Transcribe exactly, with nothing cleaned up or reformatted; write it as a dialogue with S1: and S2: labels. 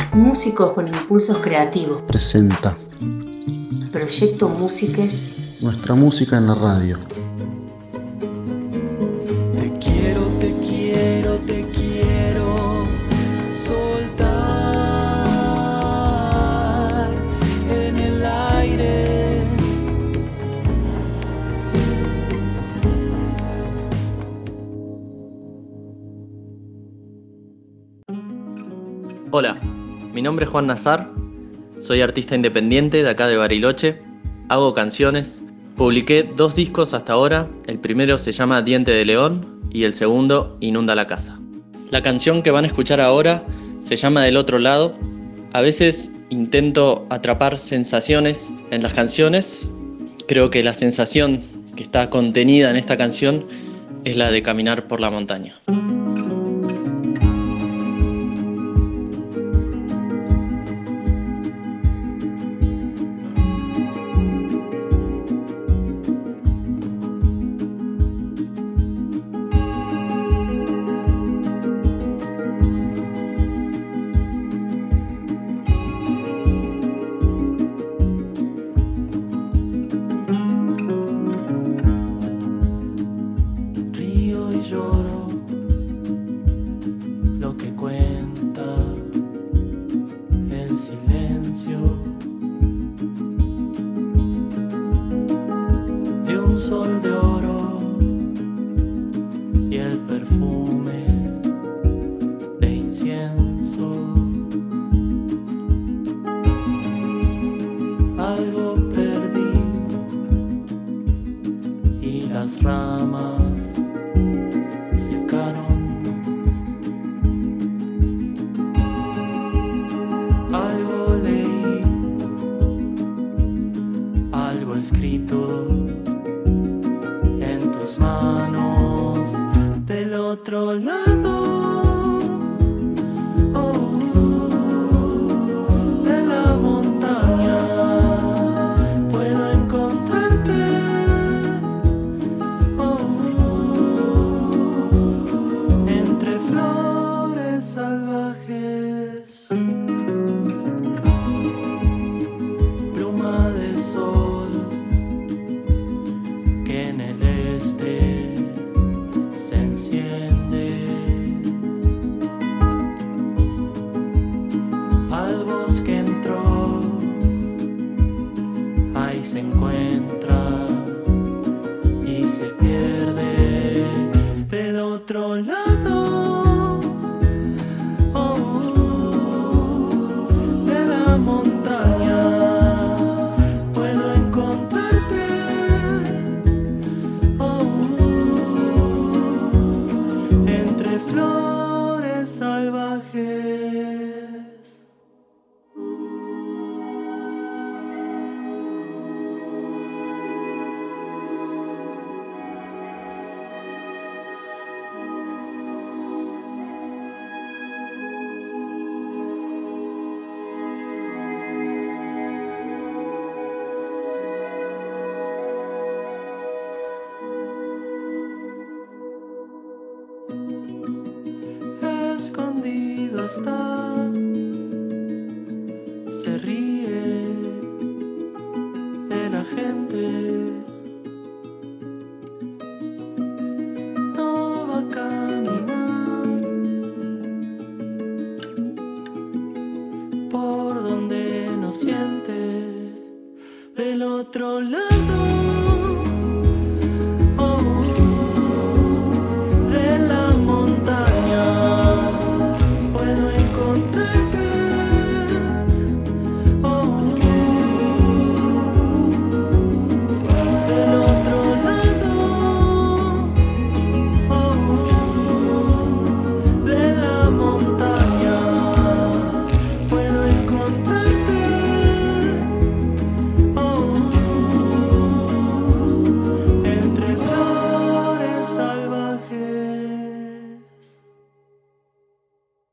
S1: Músicos con impulsos creativos.
S2: Presenta
S1: Proyecto Músiques.
S2: Nuestra música en la radio.
S3: Te quiero, te quiero, te quiero soltar en el aire.
S4: Hola, mi nombre es Juan Nazar, soy artista independiente de acá de Bariloche, hago canciones, publiqué dos discos hasta ahora, el primero se llama Diente de León y el segundo Inunda la Casa. La canción que van a escuchar ahora se llama Del Otro Lado. A veces intento atrapar sensaciones en las canciones, creo que la sensación que está contenida en esta canción es la de caminar por la montaña.
S3: Lloro lo que cuenta en silencio de un sol de oro y el perfume de incienso. Algo perdí y las ramas algo leí, algo escrito en tus manos del otro lado. Oh, de la montaña puedo encontrarte. Oh, entre flores salvajes. Pluma de sol que en el este se enciende. Al bosque entró, ahí se encuentra y se pierde del otro lado. Oh, de la montaña puedo encontrarte. Oh, entre flores salvajes. Escondido está, se ríe de la gente, no va a caminar por donde no siente del otro lado.